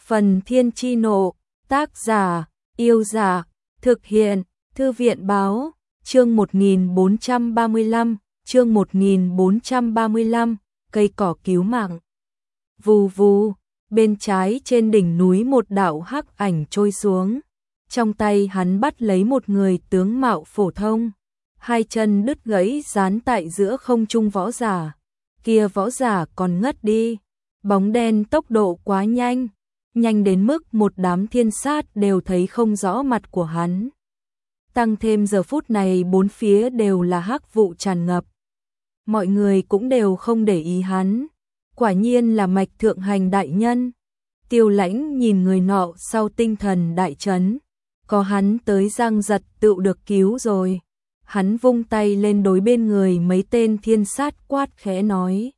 Phần Thiên Chi Nộ, tác giả, Yêu Giả, thực hiện, Thư viện Báo, chương 1435, cây cỏ cứu mạng. Vù vù, bên trái trên đỉnh núi một đạo hắc ảnh trôi xuống, trong tay hắn bắt lấy một người tướng mạo phổ thông, hai chân đứt gãy dán tại giữa không trung võ giả, kia võ giả còn ngất đi, bóng đen tốc độ quá nhanh, nhanh đến mức một đám thiên sát đều thấy không rõ mặt của hắn. Tăng thêm giờ phút này bốn phía đều là hắc vụ tràn ngập. Mọi người cũng đều không để ý hắn. Quả nhiên là Mạch Thượng Hành đại nhân. Tiêu Lãnh nhìn người nọ sau tinh thần đại chấn. Có hắn tới Giang Giật tựu được cứu rồi. Hắn vung tay lên đối bên người mấy tên thiên sát quát khẽ nói.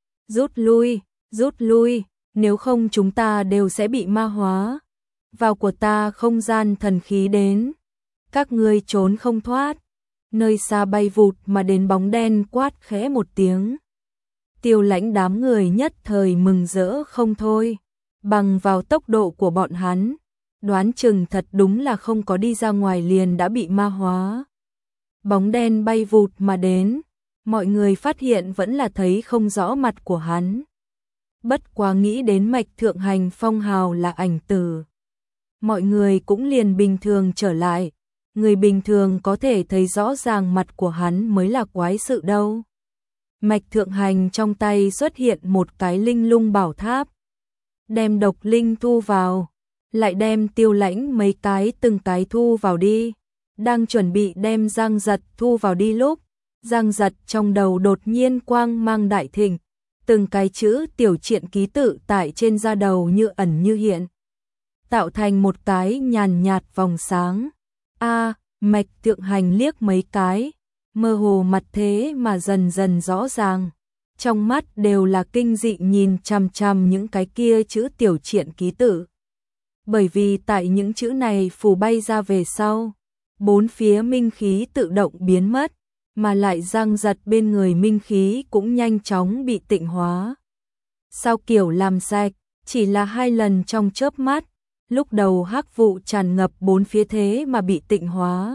Rút lui, nếu không chúng ta đều sẽ bị ma hóa. Vào của ta không gian thần khí đến. Các ngươi trốn không thoát. Nơi xa bay vụt mà đến bóng đen quát khẽ một tiếng. Tiêu Lãnh đám người nhất thời mừng rỡ không thôi. Bằng vào tốc độ của bọn hắn, đoán chừng thật đúng là không có đi ra ngoài liền đã bị ma hóa. Bóng đen bay vụt mà đến, mọi người phát hiện vẫn là thấy không rõ mặt của hắn. Bất quá nghĩ đến Mạch Thượng Hành phong hào là ảnh tử. Mọi người cũng liền bình thường trở lại. Người bình thường có thể thấy rõ ràng mặt của hắn mới là quái sự đâu. Mạch Thượng Hành trong tay xuất hiện một cái linh lung bảo tháp. Đem độc linh thu vào. Lại đem Tiêu Lãnh mấy cái từng cái thu vào đi. Đang chuẩn bị đem Giang Giật thu vào đi lúc. Giang Giật trong đầu đột nhiên quang mang đại thịnh. Từng cái chữ tiểu truyện ký tự tại trên da đầu như ẩn như hiện. Tạo thành một cái nhàn nhạt vòng sáng. Mạch Thượng Hành liếc mấy cái, mơ hồ mặt thế mà dần dần rõ ràng. Trong mắt đều là kinh dị nhìn chằm chằm những cái kia chữ tiểu truyện ký tự. Bởi vì tại những chữ này phù bay ra về sau, bốn phía minh khí tự động biến mất, mà lại Giang Giật bên người minh khí cũng nhanh chóng bị tịnh hóa. Sao kiểu làm sạch, chỉ là 2 lần trong chớp mắt. Lúc đầu hắc vụ tràn ngập bốn phía thế mà bị tịnh hóa.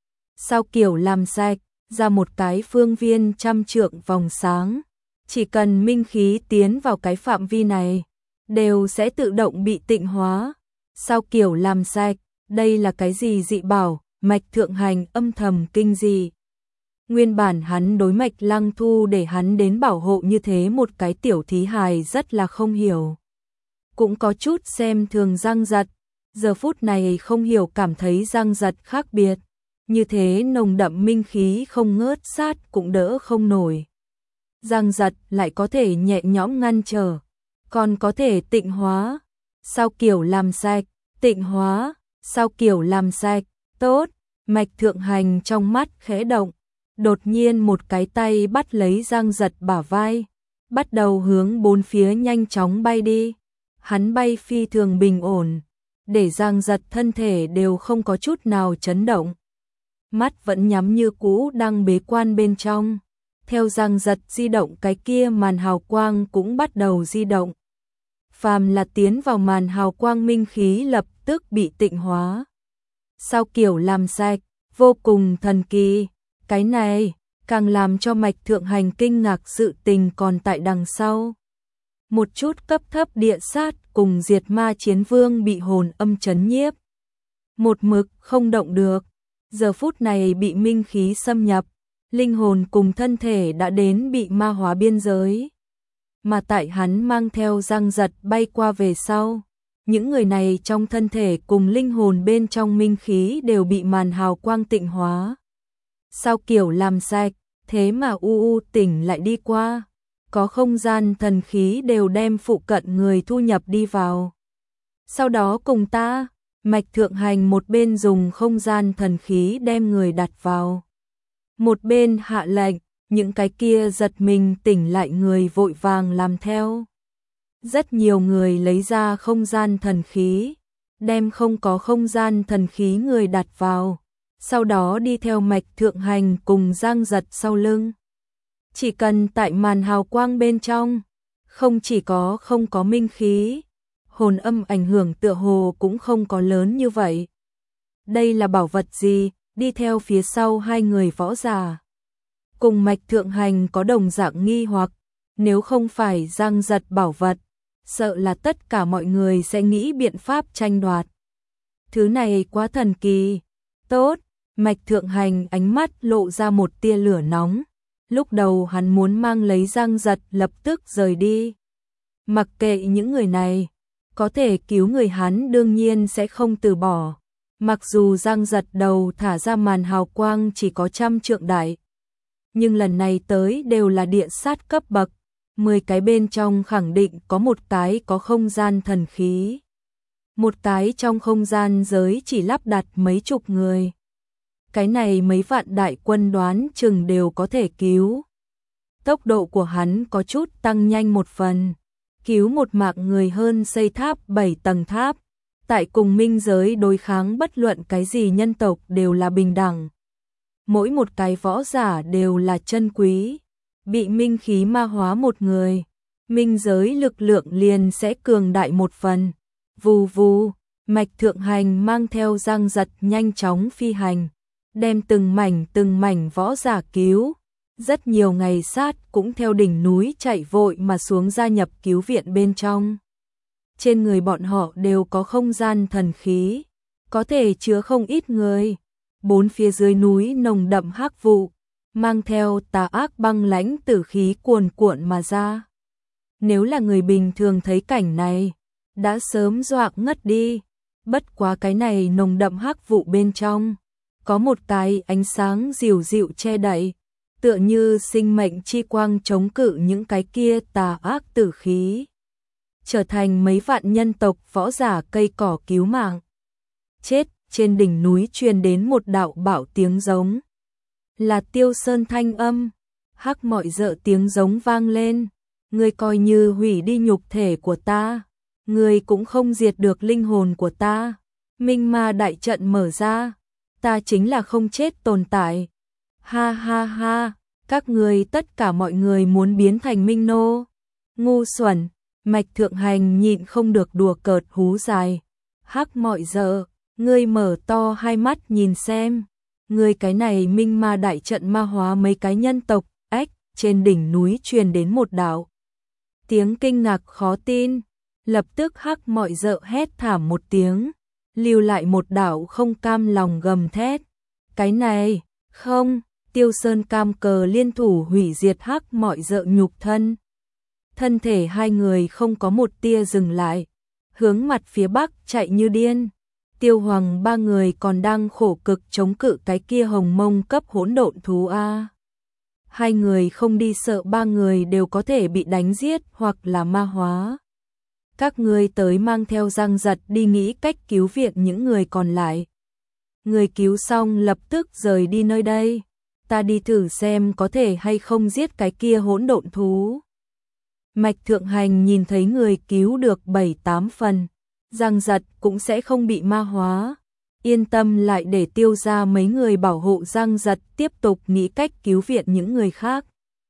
Sao kiểu làm sạch, ra một cái phương viên trăm trượng vòng sáng. Chỉ cần minh khí tiến vào cái phạm vi này, đều sẽ tự động bị tịnh hóa. Sao kiểu làm sạch, đây là cái gì dị bảo, Mạch Thượng Hành âm thầm kinh dị. Nguyên bản hắn đối Mạch Lăng Thu để hắn đến bảo hộ như thế một cái tiểu thí hài rất là không hiểu. Cũng có chút xem thường Giang Giật, giờ phút này không hiểu cảm thấy Giang Giật khác biệt, như thế nồng đậm minh khí không ngớt sát cũng đỡ không nổi. Giang Giật lại có thể nhẹ nhõm ngăn trở, còn có thể tịnh hóa. Sao kiểu làm sạch, tịnh hóa, sao kiểu làm sạch, tốt. Mạch Thượng Hành trong mắt khẽ động, đột nhiên một cái tay bắt lấy Giang Giật bả vai, bắt đầu hướng bốn phía nhanh chóng bay đi. Hắn bay phi thường bình ổn, để Giang Giật thân thể đều không có chút nào chấn động. Mắt vẫn nhắm như cũ đang bế quan bên trong. Theo Giang Giật di động cái kia màn hào quang cũng bắt đầu di động. Phàm là tiến vào màn hào quang minh khí lập tức bị tịnh hóa. Sao kiểu làm sạch, vô cùng thần kỳ. Cái này càng làm cho Mạch Thượng Hành kinh ngạc sự tình còn tại đằng sau. Một chút cấp thấp địa sát cùng diệt ma chiến vương bị hồn âm chấn nhiếp. Một mực không động được, giờ phút này bị minh khí xâm nhập, linh hồn cùng thân thể đã đến bị ma hóa biên giới. Mà tại hắn mang theo Giang Giật bay qua về sau, những người này trong thân thể cùng linh hồn bên trong minh khí đều bị màn hào quang tịnh hóa. Sao kiểu làm sạch, thế mà tỉnh lại đi qua. Có không gian thần khí đều đem phụ cận người thu nhập đi vào. Sau đó cùng ta, Mạch Thượng Hành một bên dùng không gian thần khí đem người đặt vào. Một bên hạ lệnh, những cái kia giật mình tỉnh lại người vội vàng làm theo. Rất nhiều người lấy ra không gian thần khí, đem không có không gian thần khí người đặt vào. Sau đó đi theo Mạch Thượng Hành cùng Giang Giật sau lưng. Chỉ cần tại màn hào quang bên trong, không chỉ có không có minh khí, hồn âm ảnh hưởng tựa hồ cũng không có lớn như vậy. Đây là bảo vật gì? Đi theo phía sau hai người võ giả. Cùng Mạch Thượng Hành có đồng dạng nghi hoặc, nếu không phải Giang Giật bảo vật, sợ là tất cả mọi người sẽ nghĩ biện pháp tranh đoạt. Thứ này quá thần kỳ. Tốt, Mạch Thượng Hành ánh mắt lộ ra một tia lửa nóng. Lúc đầu hắn muốn mang lấy Giang Giật lập tức rời đi. Mặc kệ những người này, có thể cứu người hắn đương nhiên sẽ không từ bỏ. Mặc dù Giang Giật đầu thả ra màn hào quang chỉ có 100 trượng đại, nhưng lần này tới đều là địa sát cấp bậc, 10 cái bên trong khẳng định có một cái có không gian thần khí. Một cái trong không gian giới chỉ lắp đặt mấy chục người. Cái này mấy vạn đại quân đoán chừng đều có thể cứu. Tốc độ của hắn có chút tăng nhanh một phần, cứu một mạng người hơn xây tháp 7 tầng tháp. Tại cùng minh giới đối kháng bất luận cái gì nhân tộc đều là bình đẳng. Mỗi một cái võ giả đều là chân quý. Bị minh khí ma hóa một người, minh giới lực lượng liền sẽ cường đại một phần. Vù vù, Mạch Thượng Hành mang theo Giang Giật nhanh chóng phi hành, đem từng mảnh võ giả cứu. Rất nhiều ngày sát cũng theo đỉnh núi chạy vội mà xuống gia nhập cứu viện bên trong. Trên người bọn họ đều có không gian thần khí, có thể chứa không ít người. Bốn phía dưới núi nồng đậm hắc vụ, mang theo tà ác băng lãnh tử khí cuồn cuộn mà ra. Nếu là người bình thường thấy cảnh này, đã sớm dọa ngất đi. Bất quá cái này nồng đậm hắc vụ bên trong, có một cái ánh sáng dịu dịu che đậy, tựa như sinh mệnh chi quang chống cự những cái kia tà ác tử khí. Trở thành mấy vạn nhân tộc võ giả cây cỏ cứu mạng. Chết, trên đỉnh núi truyền đến một đạo bạo tiếng giống. Là Tiêu Sơn thanh âm. Hắc mọi dợ tiếng giống vang lên. Ngươi coi như hủy đi nhục thể của ta, ngươi cũng không diệt được linh hồn của ta. Minh ma đại trận mở ra, ta chính là không chết tồn tại. Ha ha ha, các ngươi tất cả mọi người muốn biến thành minh nô. Ngu xuẩn. Mạch Thượng Hành nhịn không được đùa cợt hú dài. Hắc mọi dợ, ngươi mở to hai mắt nhìn xem. Ngươi cái này minh ma đại trận ma hóa mấy cái nhân tộc. Ách, trên đỉnh núi truyền đến một đạo tiếng kinh ngạc khó tin. Lập tức Hắc mọi dợ hét thảm một tiếng, lưu lại một đạo không cam lòng gầm thét. Cái này, không, Tiêu Sơn cam cờ liên thủ hủy diệt Hắc mọi dợ nhục thân. Thân thể hai người không có một tia dừng lại, hướng mặt phía bắc chạy như điên. Tiêu Hoàng ba người còn đang khổ cực chống cự cái kia hồng mông cấp hỗn độn thú a. Hai người không đi sợ ba người đều có thể bị đánh giết hoặc là ma hóa. Các ngươi tới mang theo Giang Giật đi nghĩ cách cứu viện những người còn lại. Người cứu xong lập tức rời đi nơi đây. Ta đi thử xem có thể hay không giết cái kia hỗn độn thú. Mạch Thượng Hành nhìn thấy người cứu được 7-8 phần, Giang Giật cũng sẽ không bị ma hóa. Yên tâm lại để Tiêu ra mấy người bảo hộ Giang Giật tiếp tục nghĩ cách cứu viện những người khác.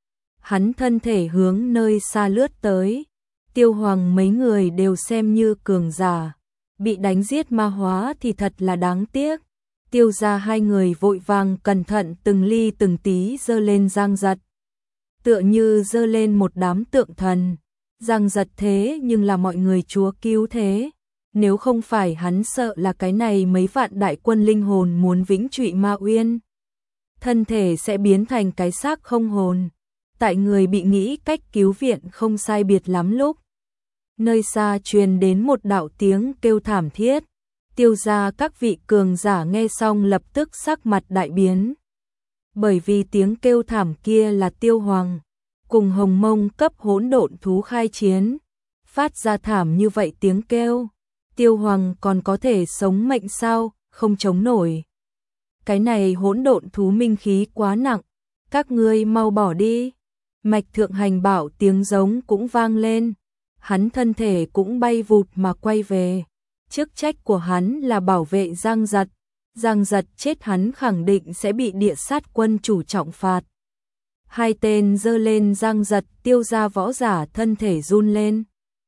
Hắn thân thể hướng nơi xa lướt tới. Tiêu Hoàng mấy người đều xem như cường giả, bị đánh giết ma hóa thì thật là đáng tiếc. Tiêu ra hai người vội vàng cẩn thận từng ly từng tí giơ lên Giang Giật, tựa như giơ lên một đám tượng thần. Giang Giật thế nhưng là mọi người chúa cứu thế, nếu không phải hắn sợ là cái này mấy vạn đại quân linh hồn muốn vĩnh trụy Ma Uyên, thân thể sẽ biến thành cái xác không hồn. Tại người bị nghĩ cách cứu viện không sai biệt lắm lúc, nơi xa truyền đến một đạo tiếng kêu thảm thiết. Tiêu ra các vị cường giả nghe xong lập tức sắc mặt đại biến. Bởi vì tiếng kêu thảm kia là Tiêu Hoàng cùng hồng mông cấp hỗn độn thú khai chiến. Phát ra thảm như vậy tiếng kêu, Tiêu Hoàng còn có thể sống mệnh sao? Không chống nổi. Cái này hỗn độn thú minh khí quá nặng, các ngươi mau bỏ đi. Mạch Thượng Hành bảo tiếng giống cũng vang lên. Hắn thân thể cũng bay vụt mà quay về. Chức trách của hắn là bảo vệ Giang Giật. Giang Giật chết hắn khẳng định sẽ bị địa sát quân chủ trọng phạt. Hai tên giơ lên Giang Giật, Tiêu ra võ giả thân thể run lên.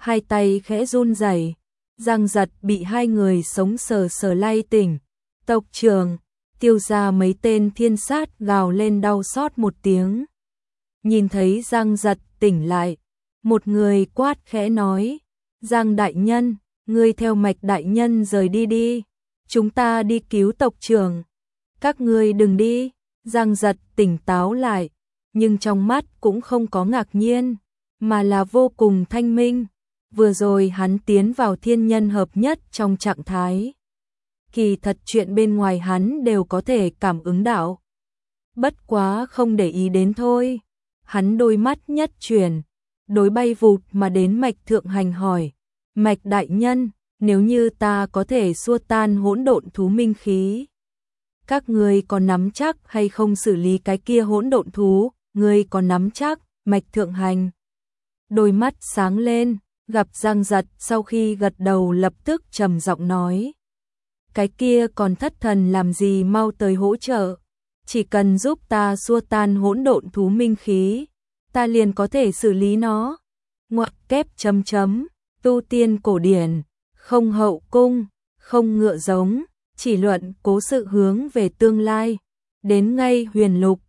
hai tay khẽ run rẩy. Giang Giật bị hai người sống sờ sờ lay tỉnh. Tộc trưởng, Tiêu gia mấy tên thiên sát gào lên đau xót một tiếng. Nhìn thấy Giang Giật tỉnh lại, một người quát khẽ nói, Giang đại nhân, ngươi theo Mạch đại nhân rời đi đi, chúng ta đi cứu tộc trưởng. Các ngươi đừng đi. Giang Giật tỉnh táo lại, nhưng trong mắt cũng không có ngạc nhiên, mà là vô cùng thanh minh. Vừa rồi hắn tiến vào thiên nhân hợp nhất trong trạng thái. Kỳ thật chuyện bên ngoài hắn đều có thể cảm ứng đạo. Bất quá không để ý đến thôi. Hắn đôi mắt nhất chuyển, đối bay vụt mà đến Mạch Thượng Hành hỏi, Mạch đại nhân, nếu như ta có thể xua tan hỗn độn thú minh khí, các ngươi có nắm chắc hay không xử lý cái kia hỗn độn thú? Ngươi có nắm chắc? Mạch Thượng Hành đôi mắt sáng lên, gặp Giang Giật sau khi gật đầu lập tức trầm giọng nói, cái kia còn thất thần làm gì, mau tới hỗ trợ, chỉ cần giúp ta xua tan hỗn độn thú minh khí, ta liền có thể xử lý nó. Ngoặc kép chấm chấm, tu tiên cổ điển, không hậu cung, không ngựa giống, chỉ luận cố sự hướng về tương lai. Đến ngay huyền lục,